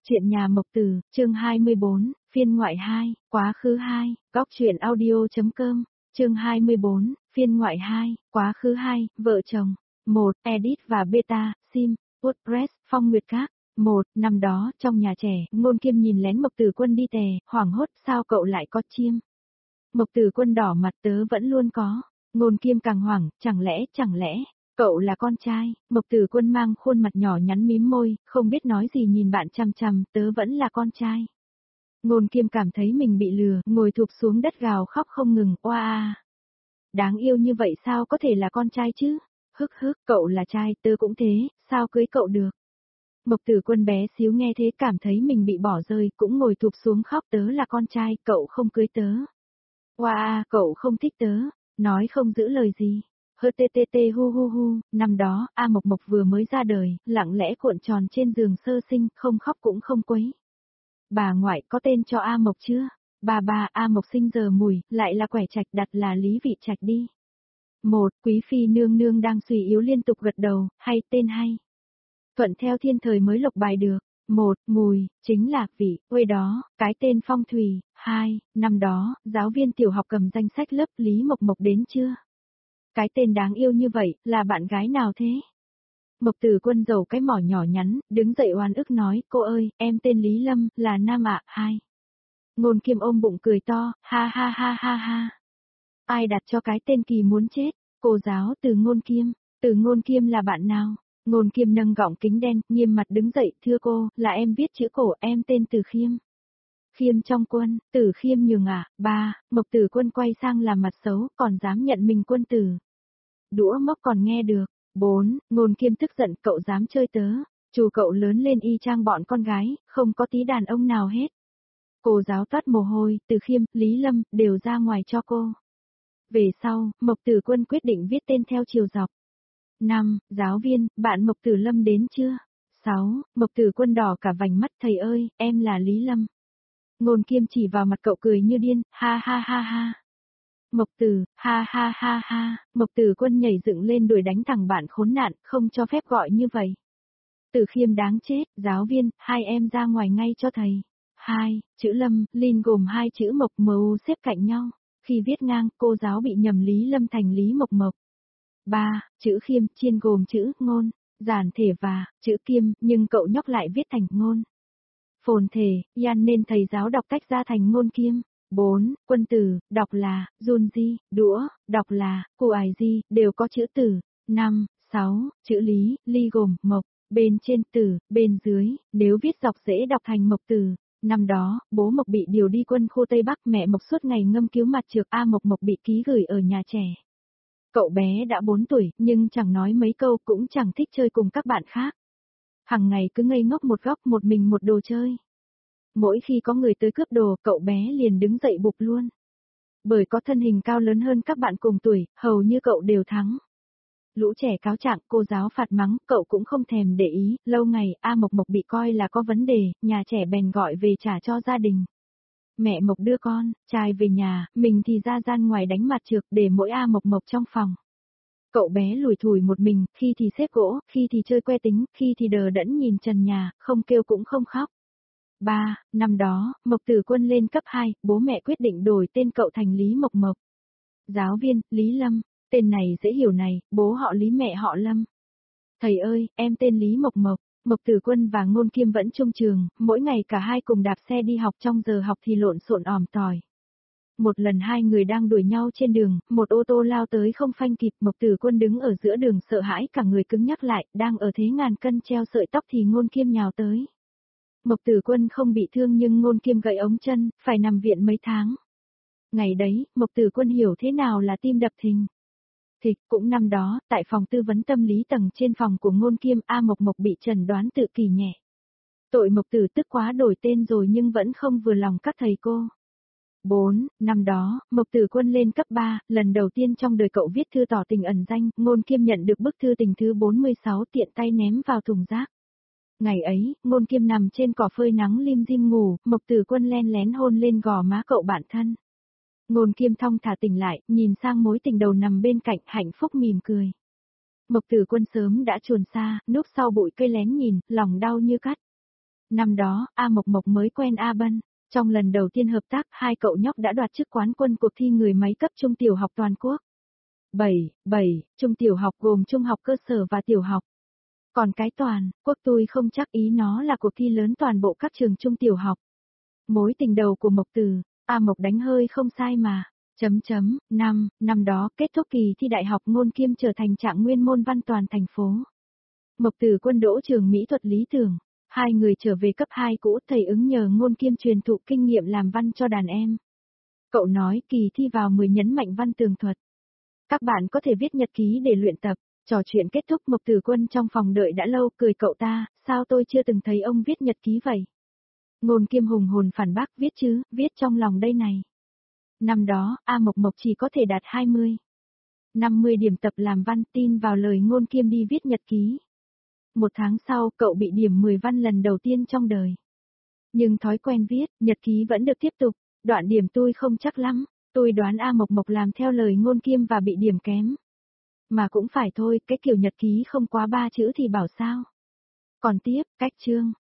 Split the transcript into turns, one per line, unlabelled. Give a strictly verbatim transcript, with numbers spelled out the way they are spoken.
Chuyện nhà Mộc Tử, chương hai mươi bốn, phiên ngoại hai, quá khứ hai, góc truyện audio.com, chương hai mươi bốn, phiên ngoại hai, quá khứ hai, vợ chồng, một, edit và beta, sim, WordPress, Phong Nguyệt Các, một, năm đó, trong nhà trẻ, Ngôn Kiêm nhìn lén Mộc Tử Quân đi tè, hoảng hốt, sao cậu lại có chim? Mộc Tử Quân đỏ mặt, tớ vẫn luôn có. Ngôn Kiêm càng hoảng, chẳng lẽ, chẳng lẽ, cậu là con trai? Mộc Tử Quân mang khuôn mặt nhỏ nhắn mím môi, không biết nói gì nhìn bạn chằm chằm, tớ vẫn là con trai. Ngôn Kiêm cảm thấy mình bị lừa, ngồi thụp xuống đất gào khóc không ngừng, oa a. Đáng yêu như vậy sao có thể là con trai chứ? Hức hức, cậu là trai, tớ cũng thế, sao cưới cậu được? Mộc Tử Quân bé xíu nghe thế cảm thấy mình bị bỏ rơi, cũng ngồi thụp xuống khóc, tớ là con trai, cậu không cưới tớ. Oa a, cậu không thích tớ, nói không giữ lời gì. Hơ tê tê tê hu hu hu, năm đó, A Mộc Mộc vừa mới ra đời, lặng lẽ cuộn tròn trên giường sơ sinh, không khóc cũng không quấy. Bà ngoại có tên cho A Mộc chưa? Bà bà A Mộc sinh giờ mùi, lại là quẻ trạch đặt là Lý Vị Trạch đi. Một, Quý Phi nương nương đang suy yếu liên tục gật đầu, hay tên hay. Thuận theo thiên thời mới lộc bài được. Một, Mùi, chính là vị, quê đó, cái tên phong thủy. Hai, năm đó, giáo viên tiểu học cầm danh sách lớp Lý Mộc Mộc đến chưa? Cái tên đáng yêu như vậy, là bạn gái nào thế? Mộc Tử Quân giầu cái mỏ nhỏ nhắn, đứng dậy oan ức nói, cô ơi, em tên Lý Lâm, là nam ạ. Hai. Ngôn Kiêm ôm bụng cười to, ha ha ha ha ha. Ai đặt cho cái tên kỳ muốn chết? Cô giáo Từ Ngôn Kiêm. Từ Ngôn Kiêm là bạn nào? Ngôn Kiêm nâng gọng kính đen, nghiêm mặt đứng dậy, thưa cô, là em viết chữ cổ, em tên Từ Khiêm. Khiêm trong quân, Tử Khiêm nhường à? Ba, Mộc Tử Quân quay sang làm mặt xấu, còn dám nhận mình quân tử. Đũa móc còn nghe được. Bốn, Ngôn Kiêm tức giận, cậu dám chơi tớ. Chú cậu lớn lên y chang bọn con gái, không có tí đàn ông nào hết. Cô giáo toát mồ hôi, Từ Khiêm, Lý Lâm, đều ra ngoài cho cô. Về sau, Mộc Tử Quân quyết định viết tên theo chiều dọc. Năm, Giáo viên, bạn Mộc Tử Lâm đến chưa? Sáu, Mộc Tử Quân đỏ cả vành mắt, thầy ơi, em là Lý Lâm. Ngôn Kiêm chỉ vào mặt cậu cười như điên, ha ha ha ha. Mộc Tử, ha ha ha ha, Mộc Tử Quân nhảy dựng lên đuổi đánh thằng bạn khốn nạn, không cho phép gọi như vậy. Tử Khiêm đáng chết, giáo viên, hai em ra ngoài ngay cho thầy. Hai, chữ Lâm, Linh gồm hai chữ Mộc mờ xếp cạnh nhau. Khi viết ngang, cô giáo bị nhầm Lý Lâm thành Lý Mộc Mộc. Ba, chữ Khiêm, chiên gồm chữ Ngôn, giản thể và chữ Kiêm, nhưng cậu nhóc lại viết thành Ngôn. Phồn thể, yan nên thầy giáo đọc tách ra thành Ngôn Kiêm. Bốn, Quân Tử, đọc là, Jun Di, đũa, đọc là, Cụ Ải Di, đều có chữ Tử. Năm, sáu, chữ Lý, Ly gồm, Mộc, bên trên Tử, bên dưới, nếu viết dọc dễ đọc thành Mộc Tử. Năm đó, bố Mộc bị điều đi quân khu Tây Bắc, mẹ Mộc suốt ngày ngâm cứu mặt trược, A Mộc Mộc bị ký gửi ở nhà trẻ. Cậu bé đã bốn tuổi, nhưng chẳng nói mấy câu, cũng chẳng thích chơi cùng các bạn khác. Hằng ngày cứ ngây ngốc một góc một mình một đồ chơi. Mỗi khi có người tới cướp đồ, cậu bé liền đứng dậy bụp luôn. Bởi có thân hình cao lớn hơn các bạn cùng tuổi, hầu như cậu đều thắng. Lũ trẻ cáo trạng, cô giáo phạt mắng, cậu cũng không thèm để ý, lâu ngày, A Mộc Mộc bị coi là có vấn đề, nhà trẻ bèn gọi về trả cho gia đình. Mẹ Mộc đưa con, trai về nhà, mình thì ra gian ngoài đánh mặt trược để mỗi A Mộc Mộc trong phòng. Cậu bé lủi thủi một mình, khi thì xếp gỗ, khi thì chơi que tính, khi thì đờ đẫn nhìn trần nhà, không kêu cũng không khóc. Ba, năm đó, Mộc Tử Quân lên cấp hai, bố mẹ quyết định đổi tên cậu thành Lý Mộc Mộc. Giáo viên, Lý Lâm, tên này dễ hiểu này, bố họ Lý mẹ họ Lâm. Thầy ơi, em tên Lý Mộc Mộc. Mộc Tử Quân và Ngôn Kiêm vẫn chung trường, mỗi ngày cả hai cùng đạp xe đi học, trong giờ học thì lộn xộn òm tỏi. Một lần hai người đang đuổi nhau trên đường, một ô tô lao tới không phanh kịp, Mộc Tử Quân đứng ở giữa đường sợ hãi cả người cứng nhắc lại, đang ở thế ngàn cân treo sợi tóc thì Ngôn Kiêm nhào tới. Mộc Tử Quân không bị thương nhưng Ngôn Kiêm gãy ống chân, phải nằm viện mấy tháng. Ngày đấy, Mộc Tử Quân hiểu thế nào là tim đập thình. Thịch, cũng năm đó, tại phòng tư vấn tâm lý tầng trên phòng của Ngôn Kiêm, A Mộc Mộc bị chẩn đoán tự kỷ nhẹ. Tội Mộc Tử tức quá đổi tên rồi nhưng vẫn không vừa lòng các thầy cô. Bốn, năm đó, Mộc Tử Quân lên cấp ba, lần đầu tiên trong đời cậu viết thư tỏ tình ẩn danh, Ngôn Kiêm nhận được bức thư tình thứ bốn mươi sáu tiện tay ném vào thùng rác. Ngày ấy, Ngôn Kiêm nằm trên cỏ phơi nắng lim dim ngủ, Mộc Tử Quân len lén hôn lên gò má cậu bạn thân. Ngôn Kiêm thong thả tỉnh lại, nhìn sang mối tình đầu nằm bên cạnh, hạnh phúc mỉm cười. Mộc Tử Quân sớm đã chuồn xa, núp sau bụi cây lén nhìn, lòng đau như cắt. Năm đó, A Mộc Mộc mới quen A Bân. Trong lần đầu tiên hợp tác, hai cậu nhóc đã đoạt chức quán quân cuộc thi người máy cấp trung tiểu học toàn quốc. bảy, bảy, trung tiểu học gồm trung học cơ sở và tiểu học. Còn cái toàn, quốc tôi không chắc ý nó là cuộc thi lớn toàn bộ các trường trung tiểu học. Mối tình đầu của Mộc Từ, A Mộc đánh hơi không sai mà. Chấm chấm, năm, năm đó kết thúc kỳ thi đại học ngôn kiêm trở thành trạng nguyên môn văn toàn thành phố. Mộc Từ Quân đỗ trường mỹ thuật lý tưởng. Hai người trở về cấp hai cũ, thầy ứng nhờ ngôn kiêm truyền thụ kinh nghiệm làm văn cho đàn em. Cậu nói kỳ thi vào mười nhấn mạnh văn tường thuật. Các bạn có thể viết nhật ký để luyện tập. Trò chuyện kết thúc, Mộc Từ Quân trong phòng đợi đã lâu, cười cậu ta, sao tôi chưa từng thấy ông viết nhật ký vậy? Ngôn kiêm hùng hồn phản bác, viết chứ, viết trong lòng đây này. Năm đó, A Mộc Mộc chỉ có thể đạt hai mươi. năm mươi điểm tập làm văn, tin vào lời ngôn kiêm đi viết nhật ký. Một tháng sau, cậu bị điểm mười văn lần đầu tiên trong đời. Nhưng thói quen viết, nhật ký vẫn được tiếp tục, đoạn điểm tôi không chắc lắm, tôi đoán A Mộc Mộc làm theo lời ngôn kiêm và bị điểm kém. Mà cũng phải thôi, cái kiểu nhật ký không quá ba chữ thì bảo sao. Còn tiếp, cách chương.